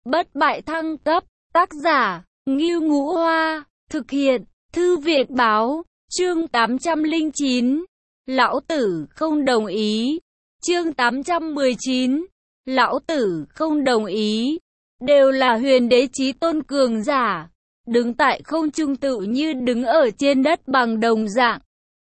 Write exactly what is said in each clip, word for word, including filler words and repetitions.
bất bại thăng cấp, tác giả, Ngưu Ngũ Hoa, thực hiện, Thư viện báo, chương tám trăm lẻ chín, lão tử không đồng ý, chương tám trăm mười chín, lão tử không đồng ý, đều là huyền đế chí tôn cường giả, đứng tại không trung tự như đứng ở trên đất bằng đồng dạng.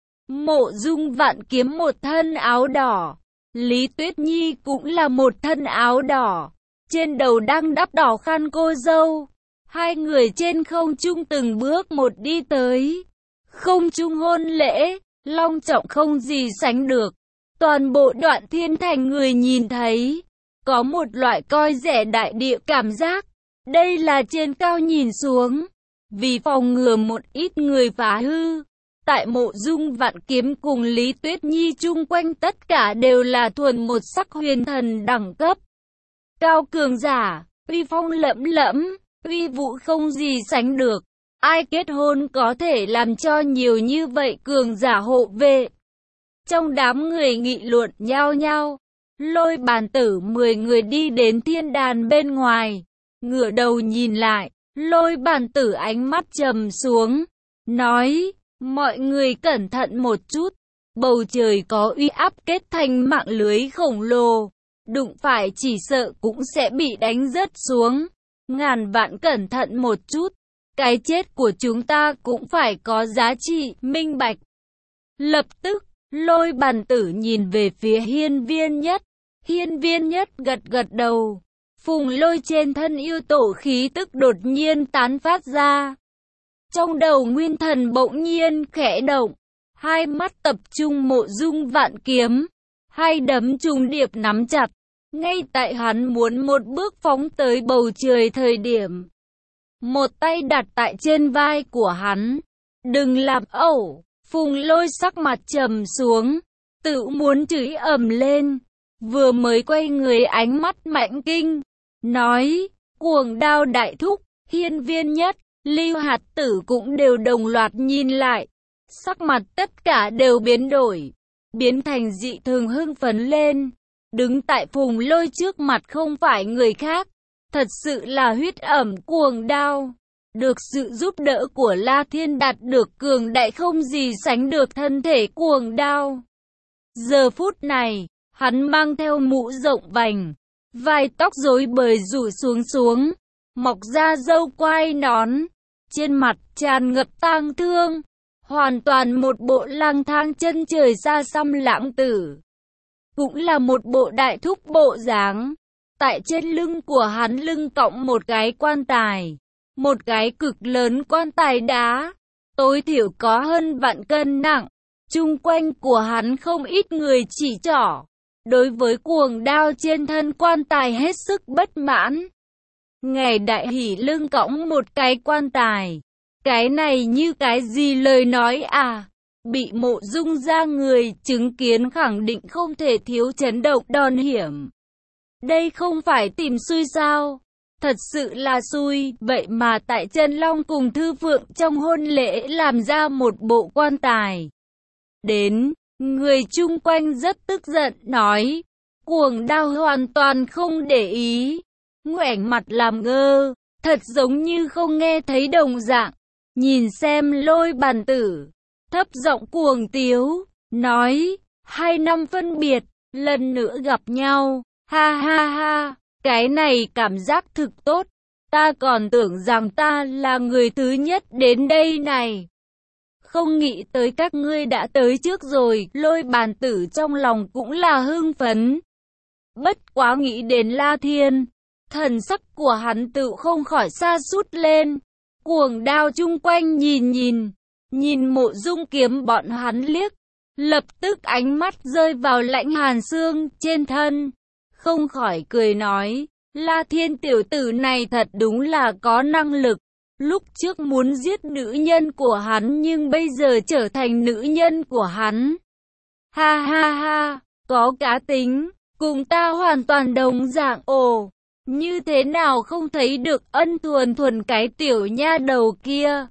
Mộ Dung Vạn Kiếm một thân áo đỏ, Lý Tuyết Nhi cũng là một thân áo đỏ, trên đầu đang đắp đỏ khăn cô dâu. Hai người trên không trung từng bước một đi tới. Không trung hôn lễ, long trọng không gì sánh được. Toàn bộ Đoạn Thiên Thành người nhìn thấy, có một loại coi rẻ đại địa cảm giác. Đây là trên cao nhìn xuống, vì phòng ngừa một ít người phá hư. Tại Mộ Dung Vạn Kiếm cùng Lý Tuyết Nhi chung quanh tất cả đều là thuần một sắc huyền thần đẳng cấp. Cao cường giả, uy phong lẫm lẫm, uy vũ không gì sánh được. Ai kết hôn có thể làm cho nhiều như vậy cường giả hộ vệ? Trong đám người nghị luận nhao nhao, Lôi Bàn Tử mười người đi đến thiên đàn bên ngoài, ngửa đầu nhìn lại, Lôi Bàn Tử ánh mắt trầm xuống, nói: mọi người cẩn thận một chút, bầu trời có uy áp kết thành mạng lưới khổng lồ, đụng phải chỉ sợ cũng sẽ bị đánh rớt xuống. Ngàn vạn cẩn thận một chút, cái chết của chúng ta cũng phải có giá trị, minh bạch. Lập tức, Lôi Bàn Tử nhìn về phía Hiên Viên Nhất, Hiên Viên Nhất gật gật đầu, phùng lôi trên thân yêu tổ khí tức đột nhiên tán phát ra. Trong đầu nguyên thần bỗng nhiên khẽ động, hai mắt tập trung Mộ Dung Vạn Kiếm, hai đấm trùng điệp nắm chặt. Ngay tại hắn muốn một bước phóng tới bầu trời thời điểm, một tay đặt tại trên vai của hắn. Đừng làm ẩu, phùng lôi sắc mặt trầm xuống, tự muốn chửi ầm lên, vừa mới quay người ánh mắt mãnh kinh, nói: Cuồng Đao đại thúc. Hiên Viên Nhất, Lưu Hạt Tử cũng đều đồng loạt nhìn lại, sắc mặt tất cả đều biến đổi, biến thành dị thường hưng phấn lên. Đứng tại phùng lôi trước mặt không phải người khác, thật sự là huyết ẩm Cuồng Đao. Được sự giúp đỡ của La Thiên đạt được cường đại không gì sánh được thân thể Cuồng Đao. Giờ phút này, hắn mang theo mũ rộng vành, vai tóc rối bời rủ xuống xuống, mọc ra râu quai nón, trên mặt tràn ngập tang thương, hoàn toàn một bộ lang thang chân trời xa xăm lãng tử. Cũng là một bộ đại thúc bộ dáng. Tại trên lưng của hắn lưng cõng một cái quan tài, một cái cực lớn quan tài đá, tối thiểu có hơn vạn cân nặng. Chung quanh của hắn không ít người chỉ trỏ, đối với Cuồng Đao trên thân quan tài hết sức bất mãn. Ngài đại hỉ lưng cõng một cái quan tài, cái này như cái gì lời nói à? Bị Mộ Dung ra người chứng kiến khẳng định không thể thiếu chấn động đòn hiểm. Đây không phải tìm xui sao? Thật sự là xui, vậy mà tại Chân Long cùng Thư Phượng trong hôn lễ làm ra một bộ quan tài. Đến, người chung quanh rất tức giận, nói: Cuồng Đao hoàn toàn không để ý, ngoảnh mặt làm ngơ, thật giống như không nghe thấy đồng dạng. Nhìn xem Lôi Bàn Tử, thấp giọng cuồng tiếu, nói: hai năm phân biệt, lần nữa gặp nhau, ha ha ha, cái này cảm giác thực tốt, ta còn tưởng rằng ta là người thứ nhất đến đây này. Không nghĩ tới các ngươi đã tới trước rồi. Lôi Bàn Tử trong lòng cũng là hưng phấn. Bất quá nghĩ đến La Thiên, thần sắc của hắn tự không khỏi sa sút lên. Cuồng Đao chung quanh nhìn nhìn, nhìn Mộ Dung Kiếm bọn hắn liếc, lập tức ánh mắt rơi vào Lãnh Hàn Xương trên thân, không khỏi cười nói: La Thiên tiểu tử này thật đúng là có năng lực. Lúc trước muốn giết nữ nhân của hắn nhưng bây giờ trở thành nữ nhân của hắn. Ha ha ha, có cá tính, cùng ta hoàn toàn đồng dạng. Ồ, như thế nào không thấy được Ân Thuần Thuần cái tiểu nha đầu kia?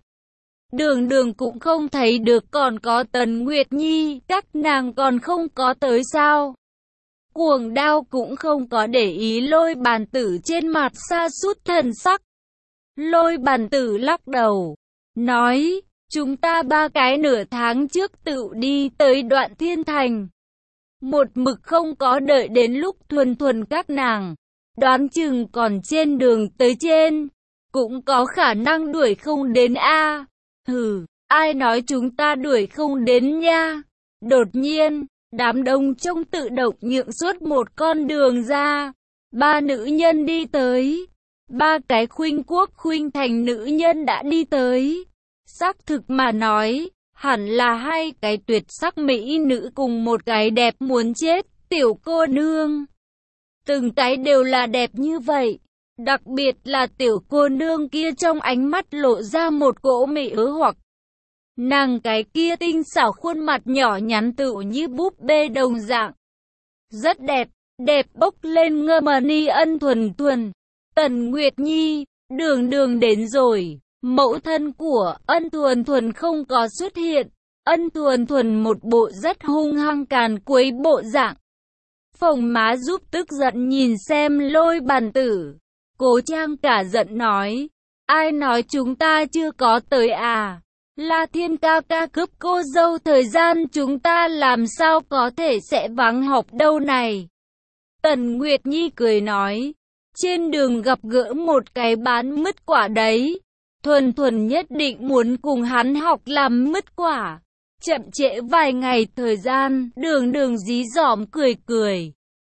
Đường Đường cũng không thấy được, còn có Tần Nguyệt Nhi, các nàng còn không có tới sao? Cuồng Đao cũng không có để ý Lôi Bàn Tử trên mặt sa sút thần sắc. Lôi Bàn Tử lắc đầu, nói, chúng ta ba cái nửa tháng trước tự đi tới Đoạn Thiên Thành. Một mực không có đợi đến lúc Thuần Thuần các nàng, đoán chừng còn trên đường tới trên, cũng có khả năng đuổi không đến a. Hừ, ai nói chúng ta đuổi không đến nha. Đột nhiên, đám đông trông tự động nhượng suốt một con đường ra. Ba nữ nhân đi tới. Ba cái khuynh quốc khuynh thành nữ nhân đã đi tới. Xác thực mà nói, hẳn là hai cái tuyệt sắc mỹ nữ cùng một cái đẹp muốn chết, tiểu cô nương. Từng cái đều là đẹp như vậy. Đặc biệt là tiểu cô nương kia trong ánh mắt lộ ra một cỗ mị ứ hoặc. Nàng cái kia tinh xảo khuôn mặt nhỏ nhắn tựu như búp bê đồng dạng. Rất đẹp, đẹp bốc lên ngơ mờ ni ân thuần thuần. Tần Nguyệt Nhi, đường đường đến rồi. Mẫu thân của ân thuần thuần không có xuất hiện. Ân thuần thuần một bộ rất hung hăng càn quấy bộ dạng. Phồng má giúp tức giận nhìn xem Lôi Bàn Tử. Cố Trang cả giận nói. Ai nói chúng ta chưa có tới à? La Thiên ca ca cướp cô dâu thời gian chúng ta làm sao có thể sẽ vắng học đâu này. Tần Nguyệt Nhi cười nói. Trên đường gặp gỡ một cái bán mứt quả đấy. Thuần Thuần nhất định muốn cùng hắn học làm mứt quả. Chậm trễ vài ngày thời gian, đường đường dí dỏm cười cười.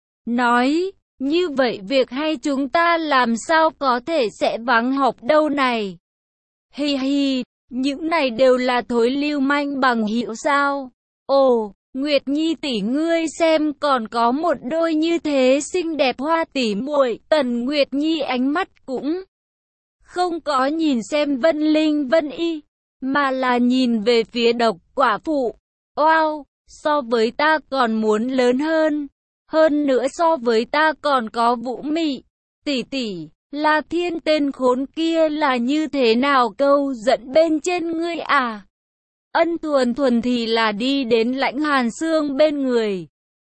Nói, như vậy việc hay chúng ta làm sao có thể sẽ vắng học đâu này. Hi hi, những này đều là thối lưu manh bằng hữu sao. Ồ, Nguyệt Nhi tỷ ngươi xem còn có một đôi như thế xinh đẹp hoa tỷ muội. Tần Nguyệt Nhi ánh mắt cũng không có nhìn xem Vân Linh Vân Y, mà là nhìn về phía Độc Quả Phụ. Wow, so với ta còn muốn lớn hơn. Hơn nữa so với ta còn có Vũ Mị. Tỷ tỷ, La Thiên tên khốn kia là như thế nào câu dẫn bên trên ngươi à? Ân Thuần Thuần thì là đi đến Lãnh Hàn Sương bên người.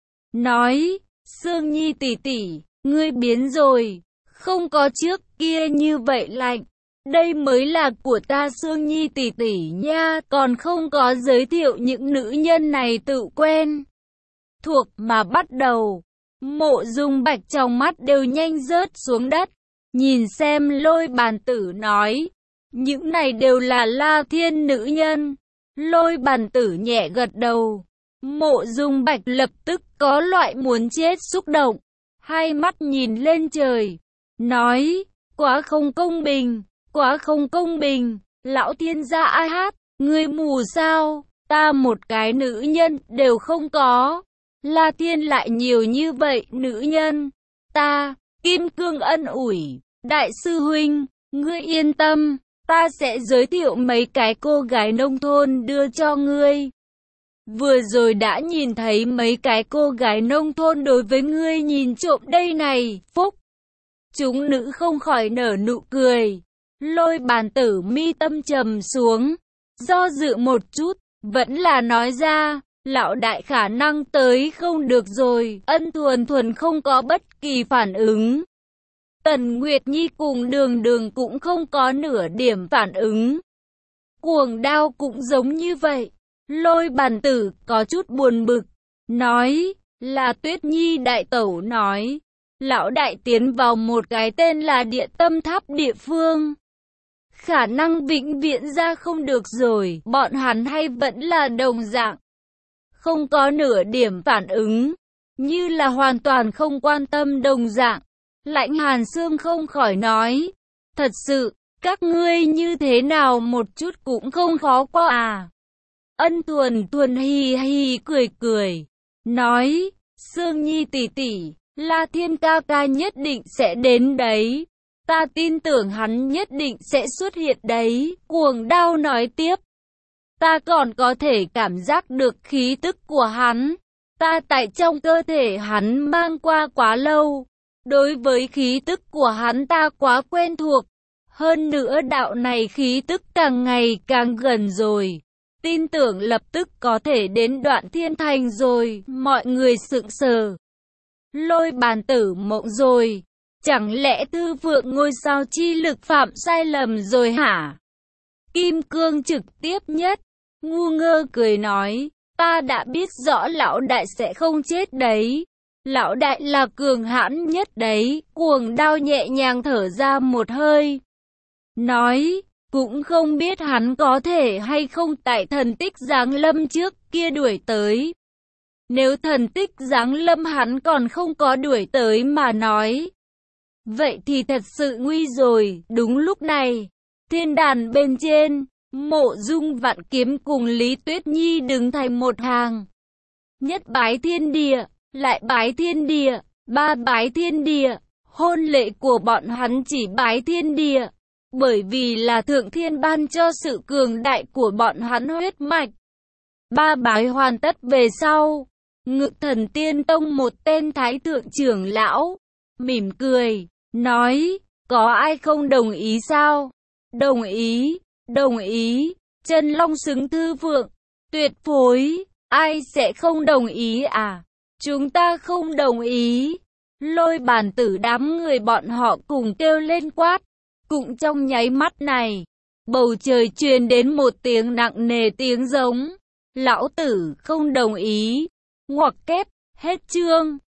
Nói, Sương Nhi tỷ tỷ, ngươi biến rồi, không có trước kia như vậy lạnh. Đây mới là của ta Sương Nhi tỷ tỷ nha, còn không có giới thiệu những nữ nhân này tự quen thuộc mà bắt đầu. Mộ Dung Bạch trong mắt đều nhanh rớt xuống đất, nhìn xem Lôi Bàn Tử nói, những này đều là La Thiên nữ nhân. Lôi Bàn Tử nhẹ gật đầu. Mộ Dung Bạch lập tức có loại muốn chết xúc động, hai mắt nhìn lên trời, nói, quá không công bình, quá không công bình, lão thiên gia ai hát, ngươi mù sao, ta một cái nữ nhân đều không có. La Thiên lại nhiều như vậy nữ nhân. Ta, Kim Cương ân ủi, đại sư huynh, ngươi yên tâm, ta sẽ giới thiệu mấy cái cô gái nông thôn đưa cho ngươi. Vừa rồi đã nhìn thấy mấy cái cô gái nông thôn đối với ngươi nhìn trộm đây này, phúc. Chúng nữ không khỏi nở nụ cười. Lôi Bàn Tử mi tâm trầm xuống, do dự một chút, vẫn là nói ra. Lão đại khả năng tới không được rồi. Ân Thuần Thuần không có bất kỳ phản ứng. Tần Nguyệt Nhi cùng đường đường cũng không có nửa điểm phản ứng. Cuồng Đao cũng giống như vậy. Lôi Bàn Tử có chút buồn bực, nói, là Tuyết Nhi đại tẩu nói, lão đại tiến vào một cái tên là Địa Tâm Tháp địa phương. Khả năng vĩnh viễn ra không được rồi, bọn hắn hay vẫn là đồng dạng. Không có nửa điểm phản ứng, như là hoàn toàn không quan tâm đồng dạng. Lãnh Hàn Sương không khỏi nói, thật sự, các ngươi như thế nào một chút cũng không khó qua à. Ân Thuần Thuần hì hì cười cười, nói, Sương Nhi tỷ tỷ, La Thiên ca ca nhất định sẽ đến đấy. Ta tin tưởng hắn nhất định sẽ xuất hiện đấy. Cuồng Đao nói tiếp, ta còn có thể cảm giác được khí tức của hắn. Ta tại trong cơ thể hắn mang qua quá lâu. Đối với khí tức của hắn ta quá quen thuộc. Hơn nữa đạo này khí tức càng ngày càng gần rồi. Tin tưởng lập tức có thể đến Đoạn Thiên Thành rồi. Mọi người sững sờ. Lôi bàn tử mộng rồi. Chẳng lẽ thư vượng ngôi sao chi lực phạm sai lầm rồi hả? Kim cương trực tiếp nhất, ngu ngơ cười nói, ta đã biết rõ lão đại sẽ không chết đấy. Lão đại là cường hãn nhất đấy. Cuồng đao nhẹ nhàng thở ra một hơi, nói, cũng không biết hắn có thể hay không tại thần tích giáng lâm trước kia đuổi tới. Nếu thần tích giáng lâm hắn còn không có đuổi tới mà nói, vậy thì thật sự nguy rồi. Đúng lúc này, thiên đàn bên trên, Mộ Dung Vạn Kiếm cùng Lý Tuyết Nhi đứng thành một hàng. Nhất bái thiên địa, lại bái thiên địa, ba bái thiên địa. Hôn lễ của bọn hắn chỉ bái thiên địa, bởi vì là thượng thiên ban cho sự cường đại của bọn hắn huyết mạch. Ba bái hoàn tất về sau, Ngự Thần Tiên Tông một tên thái thượng trưởng lão mỉm cười, nói, có ai không đồng ý sao? Đồng ý, đồng ý, Chân Long xứng thư vượng, tuyệt phối, ai sẽ không đồng ý à? Chúng ta không đồng ý. Lôi bàn tử đám người bọn họ cùng kêu lên quát. Cũng trong nháy mắt này, bầu trời truyền đến một tiếng nặng nề tiếng giống. Lão tử không đồng ý. Ngoặc kép, hết chương.